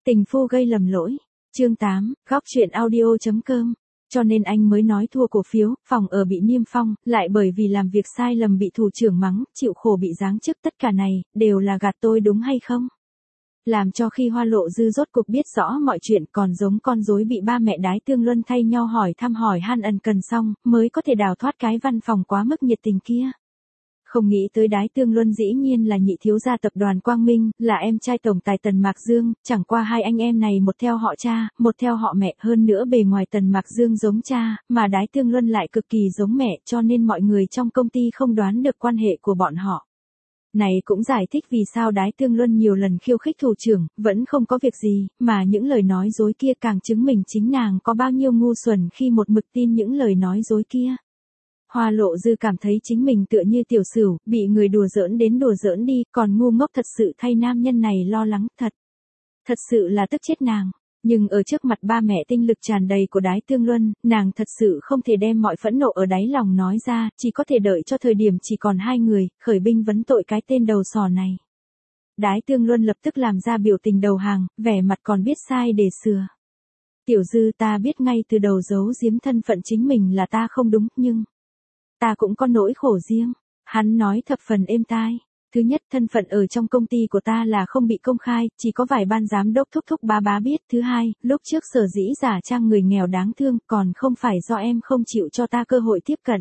Tình phu gây lầm lỗi. Chương 8, góc chuyện audio.com. Cho nên anh mới nói thua cổ phiếu, phòng ở bị niêm phong, lại bởi vì làm việc sai lầm bị thủ trưởng mắng, chịu khổ bị giáng chức, tất cả này, đều là gạt tôi đúng hay không? Làm cho khi Hoa Lộ Dư rốt cuộc biết rõ mọi chuyện, còn giống con rối bị ba mẹ Đái Tương Luân thay nhau hỏi thăm hỏi han ân cần xong, mới có thể đào thoát cái văn phòng quá mức nhiệt tình kia. Không nghĩ tới Đái Tương Luân dĩ nhiên là nhị thiếu gia tập đoàn Quang Minh, là em trai tổng tài Tần Mạc Dương, chẳng qua hai anh em này một theo họ cha, một theo họ mẹ, hơn nữa bề ngoài Tần Mạc Dương giống cha, mà Đái Tương Luân lại cực kỳ giống mẹ, cho nên mọi người trong công ty không đoán được quan hệ của bọn họ. Này cũng giải thích vì sao Đái Tương Luân nhiều lần khiêu khích thủ trưởng, vẫn không có việc gì, mà những lời nói dối kia càng chứng minh chính nàng có bao nhiêu ngu xuẩn khi một mực tin những lời nói dối kia. Hoa Lộ Dư cảm thấy chính mình tựa như tiểu sửu, bị người đùa giỡn đến đùa giỡn đi, còn ngu ngốc thật sự thay nam nhân này lo lắng, thật sự là tức chết nàng. Nhưng ở trước mặt ba mẹ tinh lực tràn đầy của Đái Tương Luân, nàng thật sự không thể đem mọi phẫn nộ ở đáy lòng nói ra, chỉ có thể đợi cho thời điểm chỉ còn hai người, khởi binh vấn tội cái tên đầu sò này. Đái Tương Luân lập tức làm ra biểu tình đầu hàng, vẻ mặt còn biết sai để sửa. Tiểu Dư, ta biết ngay từ đầu giấu giếm thân phận chính mình là ta không đúng, nhưng ta cũng có nỗi khổ riêng. Hắn nói thập phần êm tai. Thứ nhất, thân phận ở trong công ty của ta là không bị công khai, chỉ có vài ban giám đốc thúc thúc bá bá biết. Thứ hai, lúc trước sở dĩ giả trang người nghèo đáng thương, còn không phải do em không chịu cho ta cơ hội tiếp cận.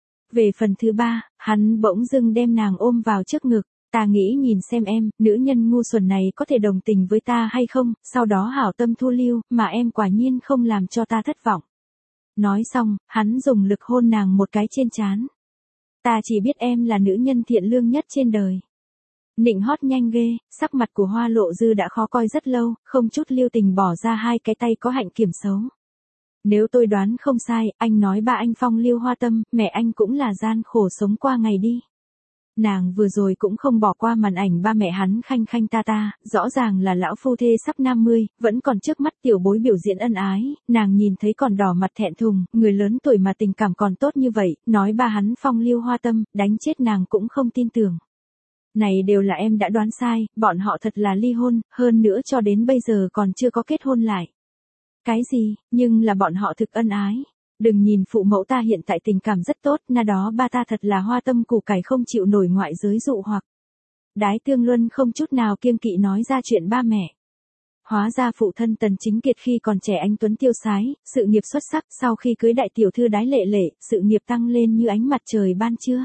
Về phần thứ ba, hắn bỗng dưng đem nàng ôm vào trước ngực. Ta nghĩ nhìn xem em, nữ nhân ngu xuẩn này có thể đồng tình với ta hay không, sau đó hảo tâm thu lưu, mà em quả nhiên không làm cho ta thất vọng. Nói xong, hắn dùng lực hôn nàng một cái trên trán. Ta chỉ biết em là nữ nhân thiện lương nhất trên đời. Nịnh hót nhanh ghê, sắc mặt của Hoa Lộ Dư đã khó coi rất lâu, không chút lưu tình bỏ ra hai cái tay có hạnh kiểm xấu. Nếu tôi đoán không sai, anh nói ba anh phong lưu hoa tâm, mẹ anh cũng là gian khổ sống qua ngày đi. Nàng vừa rồi cũng không bỏ qua màn ảnh ba mẹ hắn khanh khanh ta ta, rõ ràng là lão phu thê sắp 50, vẫn còn trước mắt tiểu bối biểu diễn ân ái, nàng nhìn thấy còn đỏ mặt thẹn thùng, người lớn tuổi mà tình cảm còn tốt như vậy, nói ba hắn phong lưu hoa tâm, đánh chết nàng cũng không tin tưởng. Này đều là em đã đoán sai, bọn họ thật là ly hôn, hơn nữa cho đến bây giờ còn chưa có kết hôn lại. Cái gì, nhưng là bọn họ thực ân ái. Đừng nhìn phụ mẫu ta hiện tại tình cảm rất tốt, na đó ba ta thật là hoa tâm củ cải không chịu nổi ngoại giới dụ hoặc. Đái Tương Luân không chút nào kiêng kỵ nói ra chuyện ba mẹ. Hóa ra phụ thân Tần Chính Kiệt khi còn trẻ anh tuấn tiêu sái, sự nghiệp xuất sắc, sau khi cưới đại tiểu thư Đái Lệ Lệ, sự nghiệp tăng lên như ánh mặt trời ban trưa.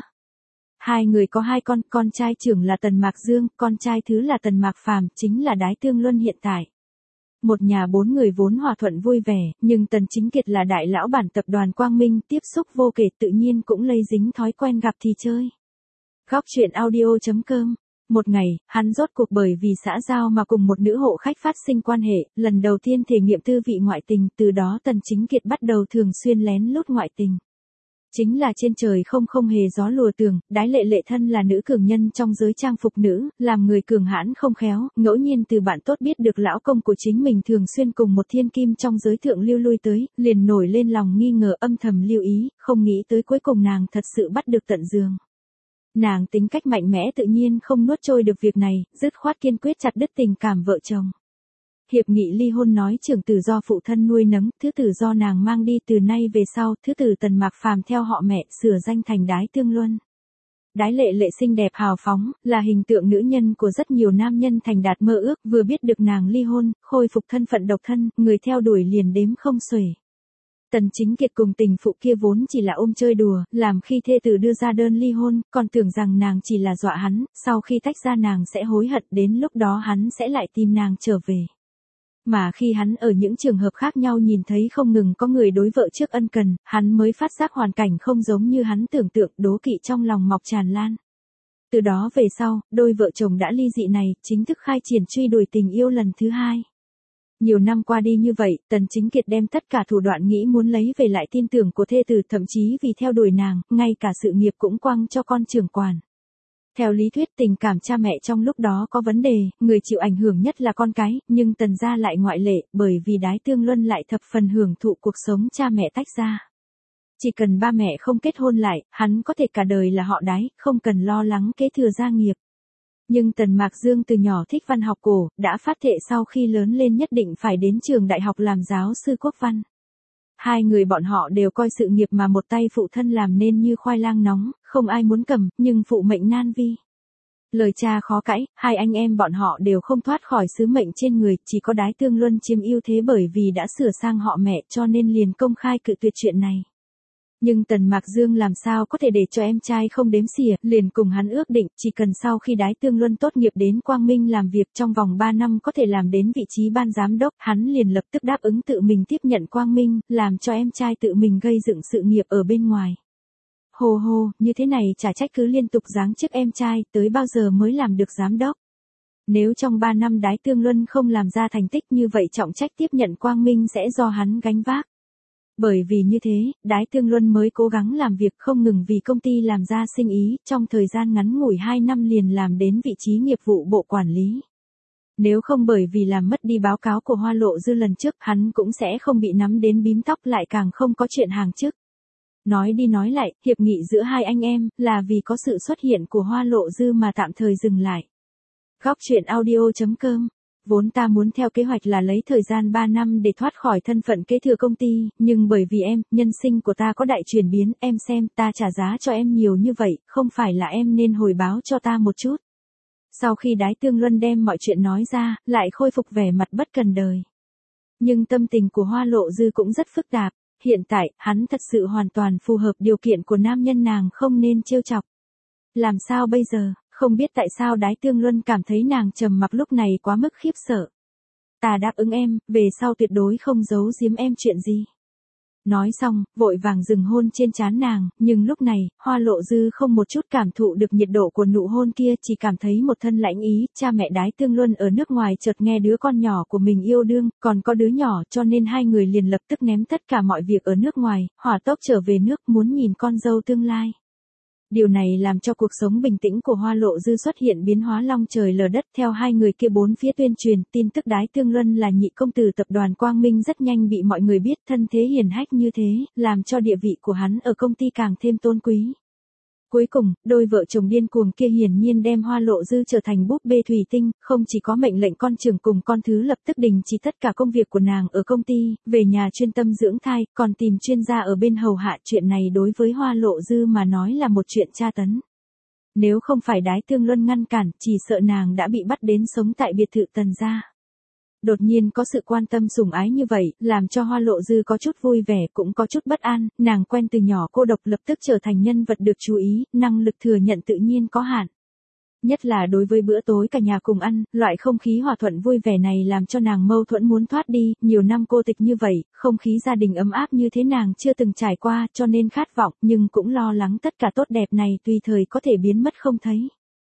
Hai người có hai con trai trưởng là Tần Mạc Dương, con trai thứ là Tần Mạc Phàm, chính là Đái Tương Luân hiện tại. Một nhà bốn người vốn hòa thuận vui vẻ, nhưng Tần Chính Kiệt là đại lão bản tập đoàn Quang Minh, tiếp xúc vô kể tự nhiên cũng lây dính thói quen gặp thì chơi. Góc chuyện audio.com. Một ngày, hắn rốt cuộc bởi vì xã giao mà cùng một nữ hộ khách phát sinh quan hệ, lần đầu tiên thể nghiệm tư vị ngoại tình, từ đó Tần Chính Kiệt bắt đầu thường xuyên lén lút ngoại tình. Chính là trên trời không hề gió lùa tường, Đái Lệ Lệ thân là nữ cường nhân trong giới trang phục nữ, làm người cường hãn không khéo, ngẫu nhiên từ bạn tốt biết được lão công của chính mình thường xuyên cùng một thiên kim trong giới thượng lưu lui tới, liền nổi lên lòng nghi ngờ âm thầm lưu ý, không nghĩ tới cuối cùng nàng thật sự bắt được tận giường. Nàng tính cách mạnh mẽ tự nhiên không nuốt trôi được việc này, dứt khoát kiên quyết chặt đứt tình cảm vợ chồng. Hiệp nghị ly hôn nói trưởng tử do phụ thân nuôi nấng, thứ tử do nàng mang đi, từ nay về sau, thứ tử Tần Mạc Phàm theo họ mẹ, sửa danh thành Đái Tương Luân. Đái Lệ Lệ xinh đẹp hào phóng, là hình tượng nữ nhân của rất nhiều nam nhân thành đạt mơ ước, vừa biết được nàng ly hôn, khôi phục thân phận độc thân, người theo đuổi liền đếm không xuể. Tần Chính Kiệt cùng tình phụ kia vốn chỉ là ôm chơi đùa, làm khi thê tử đưa ra đơn ly hôn, còn tưởng rằng nàng chỉ là dọa hắn, sau khi tách ra nàng sẽ hối hận, đến lúc đó hắn sẽ lại tìm nàng trở về. Mà khi hắn ở những trường hợp khác nhau nhìn thấy không ngừng có người đối vợ trước ân cần, hắn mới phát giác hoàn cảnh không giống như hắn tưởng tượng, đố kỵ trong lòng mọc tràn lan. Từ đó về sau, đôi vợ chồng đã ly dị này, chính thức khai triển truy đuổi tình yêu lần thứ hai. Nhiều năm qua đi như vậy, Tần Chính Kiệt đem tất cả thủ đoạn nghĩ muốn lấy về lại tin tưởng của thê tử, thậm chí vì theo đuổi nàng, ngay cả sự nghiệp cũng quăng cho con trưởng quản. Theo lý thuyết tình cảm cha mẹ trong lúc đó có vấn đề, người chịu ảnh hưởng nhất là con cái, nhưng Tần gia lại ngoại lệ, bởi vì Đái Tương Luân lại thập phần hưởng thụ cuộc sống cha mẹ tách ra. Chỉ cần ba mẹ không kết hôn lại, hắn có thể cả đời là họ Đái, không cần lo lắng kế thừa gia nghiệp. Nhưng Tần Mạc Dương từ nhỏ thích văn học cổ, đã phát thệ sau khi lớn lên nhất định phải đến trường đại học làm giáo sư quốc văn. Hai người bọn họ đều coi sự nghiệp mà một tay phụ thân làm nên như khoai lang nóng, không ai muốn cầm, nhưng phụ mệnh nan vi. Lời cha khó cãi, hai anh em bọn họ đều không thoát khỏi sứ mệnh trên người, chỉ có Đái Tương Luân chiếm ưu thế bởi vì đã sửa sang họ mẹ cho nên liền công khai cự tuyệt chuyện này. Nhưng Tần Mạc Dương làm sao có thể để cho em trai không đếm xỉa, liền cùng hắn ước định, chỉ cần sau khi Đái Tương Luân tốt nghiệp đến Quang Minh làm việc trong vòng 3 năm có thể làm đến vị trí ban giám đốc, hắn liền lập tức đáp ứng tự mình tiếp nhận Quang Minh, làm cho em trai tự mình gây dựng sự nghiệp ở bên ngoài. Hồ hồ, như thế này chả trách cứ liên tục giáng chức em trai, tới bao giờ mới làm được giám đốc. Nếu trong 3 năm Đái Tương Luân không làm ra thành tích như vậy trọng trách tiếp nhận Quang Minh sẽ do hắn gánh vác. Bởi vì như thế, Đái Tương Luân mới cố gắng làm việc không ngừng vì công ty làm ra sinh ý, trong thời gian ngắn ngủi 2 năm liền làm đến vị trí nghiệp vụ bộ quản lý. Nếu không bởi vì làm mất đi báo cáo của Hoa Lộ Dư lần trước, hắn cũng sẽ không bị nắm đến bím tóc, lại càng không có chuyện hàng chức. Nói đi nói lại, hiệp nghị giữa hai anh em là vì có sự xuất hiện của Hoa Lộ Dư mà tạm thời dừng lại. Góc truyện audio.com. Vốn ta muốn theo kế hoạch là lấy thời gian 3 năm để thoát khỏi thân phận kế thừa công ty, nhưng bởi vì em, nhân sinh của ta có đại chuyển biến, em xem, ta trả giá cho em nhiều như vậy, không phải là em nên hồi báo cho ta một chút. Sau khi Đái Tương Luân đem mọi chuyện nói ra, lại khôi phục vẻ mặt bất cần đời. Nhưng tâm tình của Hoa Lộ Dư cũng rất phức tạp. Hiện tại, hắn thật sự hoàn toàn phù hợp điều kiện của nam nhân nàng không nên trêu chọc. Làm sao bây giờ, không biết tại sao Đái Tương Luân cảm thấy nàng trầm mặc lúc này quá mức khiếp sợ. Ta đáp ứng em, về sau tuyệt đối không giấu giếm em chuyện gì. Nói xong, vội vàng dừng hôn trên trán nàng, nhưng lúc này, Hoa Lộ Dư không một chút cảm thụ được nhiệt độ của nụ hôn kia, chỉ cảm thấy một thân lạnh ý, cha mẹ Đái Tương Luân ở nước ngoài chợt nghe đứa con nhỏ của mình yêu đương, còn có đứa nhỏ cho nên hai người liền lập tức ném tất cả mọi việc ở nước ngoài, hỏa tốc trở về nước muốn nhìn con dâu tương lai. Điều này làm cho cuộc sống bình tĩnh của Hoa Lộ Dư xuất hiện biến hóa long trời lở đất. Theo hai người kia bốn phía tuyên truyền, tin tức Đái Tương Luân là nhị công tử tập đoàn Quang Minh rất nhanh bị mọi người biết, thân thế hiển hách như thế, làm cho địa vị của hắn ở công ty càng thêm tôn quý. Cuối cùng, đôi vợ chồng điên cuồng kia hiển nhiên đem Hoa Lộ Dư trở thành búp bê thủy tinh, không chỉ có mệnh lệnh con trưởng cùng con thứ lập tức đình chỉ tất cả công việc của nàng ở công ty, về nhà chuyên tâm dưỡng thai, còn tìm chuyên gia ở bên hầu hạ. Chuyện này đối với Hoa Lộ Dư mà nói là một chuyện tra tấn. Nếu không phải Đái Tương Luân ngăn cản, chỉ sợ nàng đã bị bắt đến sống tại biệt thự Tần gia. Đột nhiên có sự quan tâm sủng ái như vậy, làm cho Hoa Lộ Dư có chút vui vẻ cũng có chút bất an, nàng quen từ nhỏ cô độc lập tức trở thành nhân vật được chú ý, năng lực thừa nhận tự nhiên có hạn. Nhất là đối với bữa tối cả nhà cùng ăn, loại không khí hòa thuận vui vẻ này làm cho nàng mâu thuẫn muốn thoát đi, nhiều năm cô tịch như vậy, không khí gia đình ấm áp như thế nàng chưa từng trải qua cho nên khát vọng, nhưng cũng lo lắng tất cả tốt đẹp này tùy thời có thể biến mất không thấy.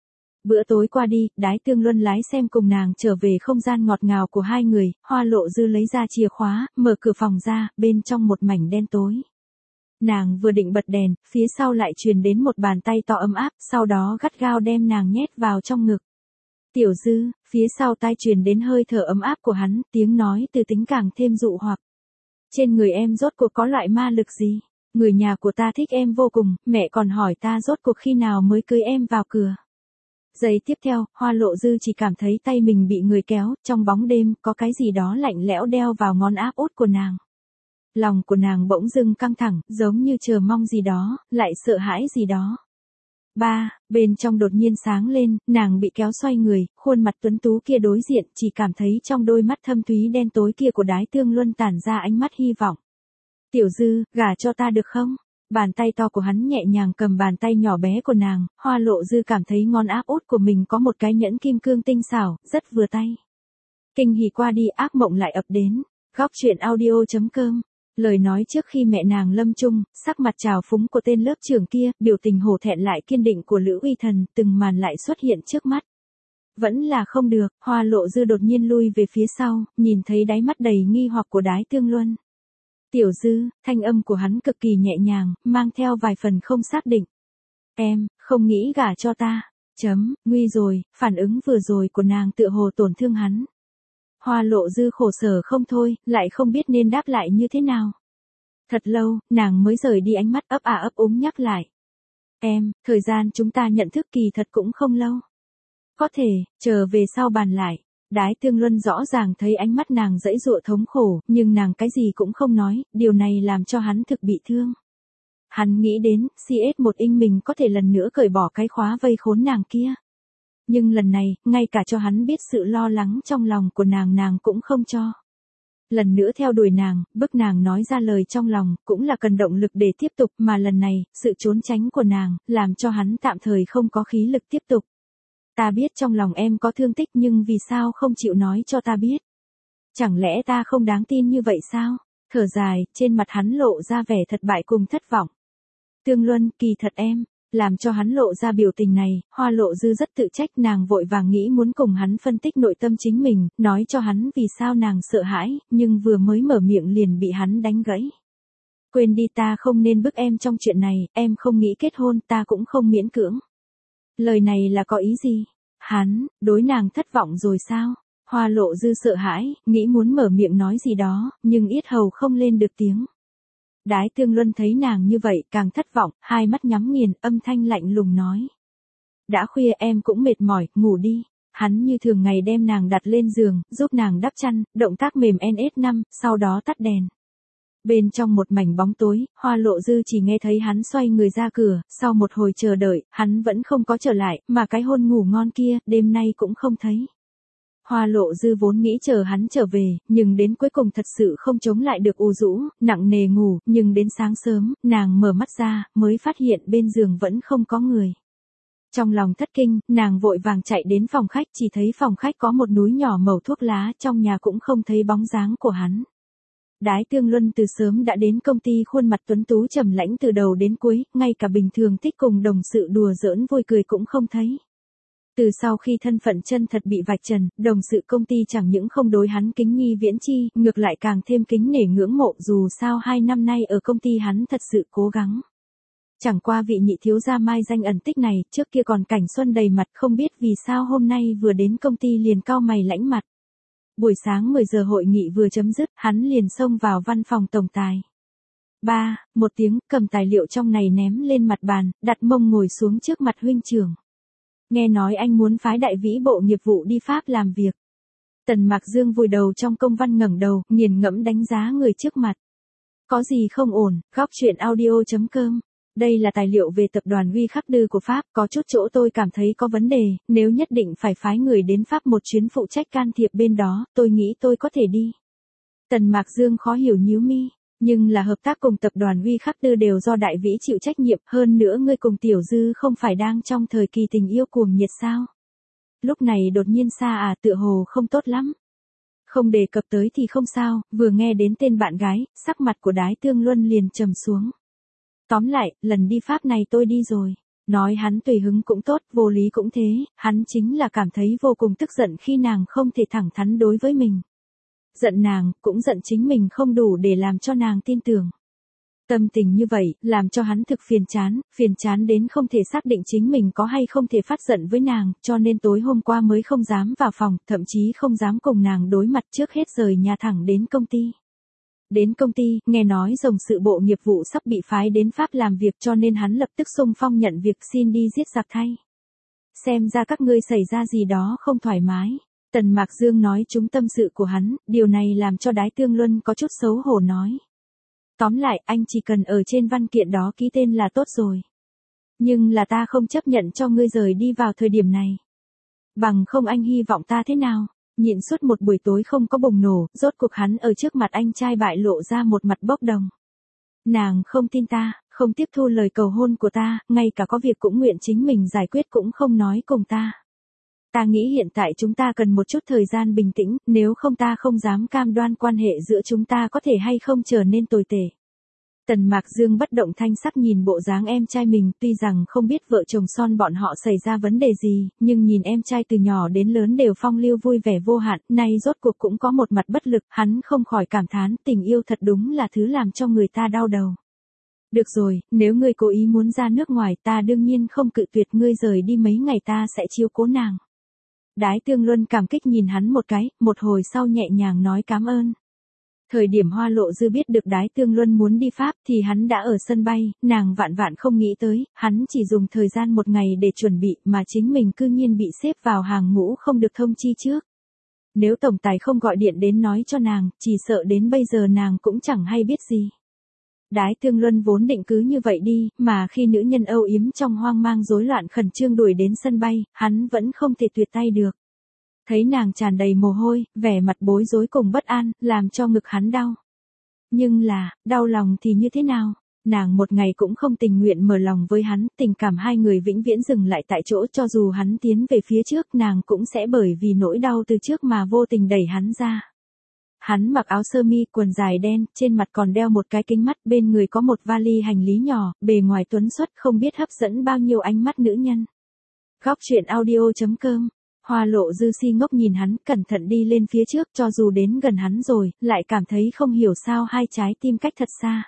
Bữa tối qua đi, Đái Tương Luân lái xem cùng nàng trở về không gian ngọt ngào của hai người, Hoa Lộ Dư lấy ra chìa khóa, mở cửa phòng ra, bên trong một mảnh đen tối. Nàng vừa định bật đèn, phía sau lại truyền đến một bàn tay to ấm áp, sau đó gắt gao đem nàng nhét vào trong ngực. Tiểu Dư, phía sau tai truyền đến hơi thở ấm áp của hắn, tiếng nói từ tính càng thêm dụ hoặc. Trên người em rốt cuộc có loại ma lực gì? Người nhà của ta thích em vô cùng, mẹ còn hỏi ta rốt cuộc khi nào mới cưới em vào cửa. Giây tiếp theo, Hoa Lộ Dư chỉ cảm thấy tay mình bị người kéo, trong bóng đêm, có cái gì đó lạnh lẽo đeo vào ngón áp út của nàng. Lòng của nàng bỗng dưng căng thẳng, giống như chờ mong gì đó, lại sợ hãi gì đó. Bên trong đột nhiên sáng lên, nàng bị kéo xoay người, khuôn mặt tuấn tú kia đối diện, chỉ cảm thấy trong đôi mắt thâm thúy đen tối kia của Đái Tương Luân tản ra ánh mắt hy vọng. Tiểu Dư, gả cho ta được không? Bàn tay to của hắn nhẹ nhàng cầm bàn tay nhỏ bé của nàng, Hoa Lộ Dư cảm thấy ngón áp út của mình có một cái nhẫn kim cương tinh xảo, rất vừa tay. Kinh hỉ qua đi, ác mộng lại ập đến. Góc truyện audio.com. Lời nói trước khi mẹ nàng lâm chung, sắc mặt trào phúng của tên lớp trưởng kia, biểu tình hổ thẹn lại kiên định của Lữ Uy Thần, từng màn lại xuất hiện trước mắt. Vẫn là không được, Hoa Lộ Dư đột nhiên lui về phía sau, nhìn thấy đáy mắt đầy nghi hoặc của Đái Tương Luân. Tiểu Dư, thanh âm của hắn cực kỳ nhẹ nhàng, mang theo vài phần không xác định. Em, không nghĩ gả cho ta. Nguy rồi, phản ứng vừa rồi của nàng tựa hồ tổn thương hắn. Hoa Lộ Dư khổ sở không thôi, lại không biết nên đáp lại như thế nào. Thật lâu, nàng mới rời đi ánh mắt ấp ấp úng nhắc lại. Em, thời gian chúng ta nhận thức kỳ thật cũng không lâu. Có thể, chờ về sau bàn lại. Đái Tương Luân rõ ràng thấy ánh mắt nàng giãy giụa thống khổ, nhưng nàng cái gì cũng không nói, điều này làm cho hắn thực bị thương. Hắn nghĩ đến, CS1 Inc mình có thể lần nữa cởi bỏ cái khóa vây khốn nàng kia. Nhưng lần này, ngay cả cho hắn biết sự lo lắng trong lòng của nàng cũng không cho. Lần nữa theo đuổi nàng, bức nàng nói ra lời trong lòng, cũng là cần động lực để tiếp tục, mà lần này, sự trốn tránh của nàng, làm cho hắn tạm thời không có khí lực tiếp tục. Ta biết trong lòng em có thương tích nhưng vì sao không chịu nói cho ta biết? Chẳng lẽ ta không đáng tin như vậy sao? Thở dài, trên mặt hắn lộ ra vẻ thất bại cùng thất vọng. Tương Luân, kỳ thật em, làm cho hắn lộ ra biểu tình này, Hoa Lộ Dư rất tự trách, nàng vội vàng nghĩ muốn cùng hắn phân tích nội tâm chính mình, nói cho hắn vì sao nàng sợ hãi, nhưng vừa mới mở miệng liền bị hắn đánh gãy. Quên đi, ta không nên bức em trong chuyện này, em không nghĩ kết hôn, ta cũng không miễn cưỡng. Lời này là có ý gì? Hắn, đối nàng thất vọng rồi sao? Hoa Lộ Dư sợ hãi, nghĩ muốn mở miệng nói gì đó, nhưng yết hầu không lên được tiếng. Đái Tương Luân thấy nàng như vậy, càng thất vọng, hai mắt nhắm nghiền, âm thanh lạnh lùng nói. Đã khuya em cũng mệt mỏi, ngủ đi. Hắn như thường ngày đem nàng đặt lên giường, giúp nàng đắp chăn, động tác mềm NS5, sau đó tắt đèn. Bên trong một mảnh bóng tối, Hoa Lộ Dư chỉ nghe thấy hắn xoay người ra cửa, sau một hồi chờ đợi, hắn vẫn không có trở lại, mà cái hôn ngủ ngon kia, đêm nay cũng không thấy. Hoa Lộ Dư vốn nghĩ chờ hắn trở về, nhưng đến cuối cùng thật sự không chống lại được u rũ, nặng nề ngủ, nhưng đến sáng sớm, nàng mở mắt ra, mới phát hiện bên giường vẫn không có người. Trong lòng thất kinh, nàng vội vàng chạy đến phòng khách, chỉ thấy phòng khách có một núi nhỏ mẩu thuốc lá, trong nhà cũng không thấy bóng dáng của hắn. Đái Tương Luân từ sớm đã đến công ty, khuôn mặt tuấn tú trầm lãnh từ đầu đến cuối, ngay cả bình thường thích cùng đồng sự đùa giỡn vui cười cũng không thấy. Từ sau khi thân phận chân thật bị vạch trần, đồng sự công ty chẳng những không đối hắn kính nhi viễn chi, ngược lại càng thêm kính nể ngưỡng mộ, dù sao 2 năm nay ở công ty hắn thật sự cố gắng. Chẳng qua vị nhị thiếu gia mai danh ẩn tích này, trước kia còn cảnh xuân đầy mặt, không biết vì sao hôm nay vừa đến công ty liền cau mày lãnh mặt. Buổi sáng 10 giờ hội nghị vừa chấm dứt, hắn liền xông vào văn phòng tổng tài. Một tiếng, cầm tài liệu trong này ném lên mặt bàn, đặt mông ngồi xuống trước mặt huynh trưởng. Nghe nói anh muốn phái đại vĩ bộ nghiệp vụ đi Pháp làm việc. Tần Mạc Dương vùi đầu trong công văn, ngẩng đầu, nghiền ngẫm đánh giá người trước mặt. Có gì không ổn? Góc chuyện audio.com. Đây là tài liệu về tập đoàn Huy Khắc Đư của Pháp, có chút chỗ tôi cảm thấy có vấn đề, nếu nhất định phải phái người đến Pháp một chuyến phụ trách can thiệp bên đó, tôi nghĩ tôi có thể đi. Tần Mạc Dương khó hiểu nhíu mi, nhưng là hợp tác cùng tập đoàn Huy Khắc Đư đều do đại vĩ chịu trách nhiệm, hơn nữa ngươi cùng Tiểu Dư không phải đang trong thời kỳ tình yêu cuồng nhiệt sao? Lúc này đột nhiên xa tựa hồ không tốt lắm. Không đề cập tới thì không sao, vừa nghe đến tên bạn gái, sắc mặt của Đái Tương Luân liền trầm xuống. Tóm lại, lần đi Pháp này tôi đi rồi. Nói hắn tùy hứng cũng tốt, vô lý cũng thế, hắn chính là cảm thấy vô cùng tức giận khi nàng không thể thẳng thắn đối với mình. Giận nàng, cũng giận chính mình không đủ để làm cho nàng tin tưởng. Tâm tình như vậy, làm cho hắn thực phiền chán đến không thể xác định chính mình có hay không thể phát giận với nàng, cho nên tối hôm qua mới không dám vào phòng, thậm chí không dám cùng nàng đối mặt, trước hết rời nhà thẳng đến công ty. Đến công ty, nghe nói rồng sự bộ nghiệp vụ sắp bị phái đến Pháp làm việc, cho nên hắn lập tức xung phong nhận việc, xin đi giết giặc thay. Xem ra các ngươi xảy ra gì đó không thoải mái. Tần Mạc Dương nói trúng tâm sự của hắn, điều này làm cho Đái Tương Luân có chút xấu hổ nói. Tóm lại, anh chỉ cần ở trên văn kiện đó ký tên là tốt rồi. Nhưng là ta không chấp nhận cho ngươi rời đi vào thời điểm này. Bằng không anh hy vọng ta thế nào? Nhịn suốt một buổi tối không có bùng nổ, rốt cuộc hắn ở trước mặt anh trai bại lộ ra một mặt bốc đồng. Nàng không tin ta, không tiếp thu lời cầu hôn của ta, ngay cả có việc cũng nguyện chính mình giải quyết cũng không nói cùng ta. Ta nghĩ hiện tại chúng ta cần một chút thời gian bình tĩnh, nếu không ta không dám cam đoan quan hệ giữa chúng ta có thể hay không trở nên tồi tệ. Tần Mạc Dương bất động thanh sắc nhìn bộ dáng em trai mình, tuy rằng không biết vợ chồng son bọn họ xảy ra vấn đề gì, nhưng nhìn em trai từ nhỏ đến lớn đều phong lưu vui vẻ vô hạn, nay rốt cuộc cũng có một mặt bất lực, hắn không khỏi cảm thán, tình yêu thật đúng là thứ làm cho người ta đau đầu. Được rồi, nếu ngươi cố ý muốn ra nước ngoài, ta đương nhiên không cự tuyệt, ngươi rời đi mấy ngày ta sẽ chiếu cố nàng. Đái Tương Luân cảm kích nhìn hắn một cái, một hồi sau nhẹ nhàng nói cảm ơn. Thời điểm Hoa Lộ Dư biết được Đái Tương Luân muốn đi Pháp thì hắn đã ở sân bay, nàng vạn vạn không nghĩ tới, hắn chỉ dùng thời gian một ngày để chuẩn bị mà chính mình cư nhiên bị xếp vào hàng ngũ không được thông chi trước. Nếu tổng tài không gọi điện đến nói cho nàng, chỉ sợ đến bây giờ nàng cũng chẳng hay biết gì. Đái Tương Luân vốn định cứ như vậy đi, mà khi nữ nhân âu yếm trong hoang mang rối loạn khẩn trương đuổi đến sân bay, hắn vẫn không thể tuyệt tay được. Thấy nàng tràn đầy mồ hôi, vẻ mặt bối rối cùng bất an, làm cho ngực hắn đau. Nhưng là, đau lòng thì như thế nào? Nàng một ngày cũng không tình nguyện mở lòng với hắn, tình cảm hai người vĩnh viễn dừng lại tại chỗ, cho dù hắn tiến về phía trước nàng cũng sẽ bởi vì nỗi đau từ trước mà vô tình đẩy hắn ra. Hắn mặc áo sơ mi, quần dài đen, trên mặt còn đeo một cái kính mắt, bên người có một vali hành lý nhỏ, bề ngoài tuấn xuất không biết hấp dẫn bao nhiêu ánh mắt nữ nhân. Góc truyện audio.com. Hoa Lộ Dư si ngốc nhìn hắn, cẩn thận đi lên phía trước, cho dù đến gần hắn rồi, lại cảm thấy không hiểu sao hai trái tim cách thật xa.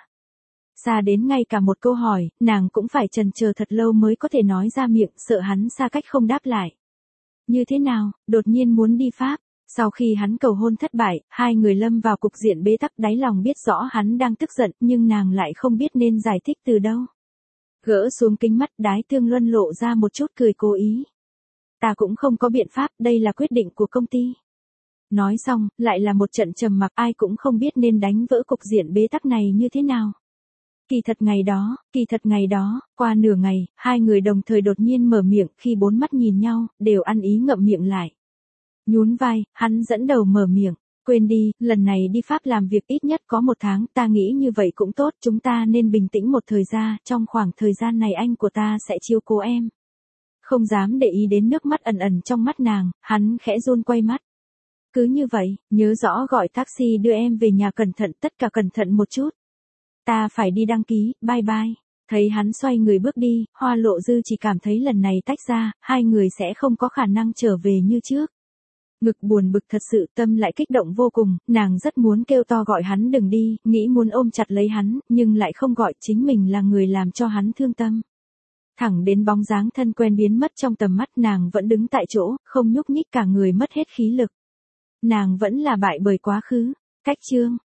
Xa đến ngay cả một câu hỏi, nàng cũng phải chần chờ thật lâu mới có thể nói ra miệng, sợ hắn xa cách không đáp lại. Như thế nào, đột nhiên muốn đi Pháp? Sau khi hắn cầu hôn thất bại, hai người lâm vào cục diện bế tắc, đáy lòng biết rõ hắn đang tức giận, nhưng nàng lại không biết nên giải thích từ đâu. Gỡ xuống kính mắt, Đái Tương Luân lộ ra một chút cười cố ý. Ta cũng không có biện pháp, đây là quyết định của công ty. Nói xong, lại là một trận trầm mặc, ai cũng không biết nên đánh vỡ cục diện bế tắc này như thế nào. Kỳ thật ngày đó, qua nửa ngày, hai người đồng thời đột nhiên mở miệng, khi bốn mắt nhìn nhau, đều ăn ý ngậm miệng lại. Nhún vai, hắn dẫn đầu mở miệng, quên đi, lần này đi Pháp làm việc ít nhất có 1 tháng, ta nghĩ như vậy cũng tốt, chúng ta nên bình tĩnh một thời gian, trong khoảng thời gian này anh của ta sẽ chiếu cố em. Không dám để ý đến nước mắt ẩn ẩn trong mắt nàng, hắn khẽ run quay mắt. Cứ như vậy, nhớ rõ gọi taxi đưa em về nhà cẩn thận, tất cả cẩn thận một chút. Ta phải đi đăng ký, bye bye. Thấy hắn xoay người bước đi, Hoa Lộ Dư chỉ cảm thấy lần này tách ra, hai người sẽ không có khả năng trở về như trước. Ngực buồn bực thật sự, tâm lại kích động vô cùng, nàng rất muốn kêu to gọi hắn đừng đi, nghĩ muốn ôm chặt lấy hắn, nhưng lại không gọi, chính mình là người làm cho hắn thương tâm. Thẳng đến bóng dáng thân quen biến mất trong tầm mắt, nàng vẫn đứng tại chỗ, không nhúc nhích, cả người mất hết khí lực. Nàng vẫn là bại bởi quá khứ. Cách chương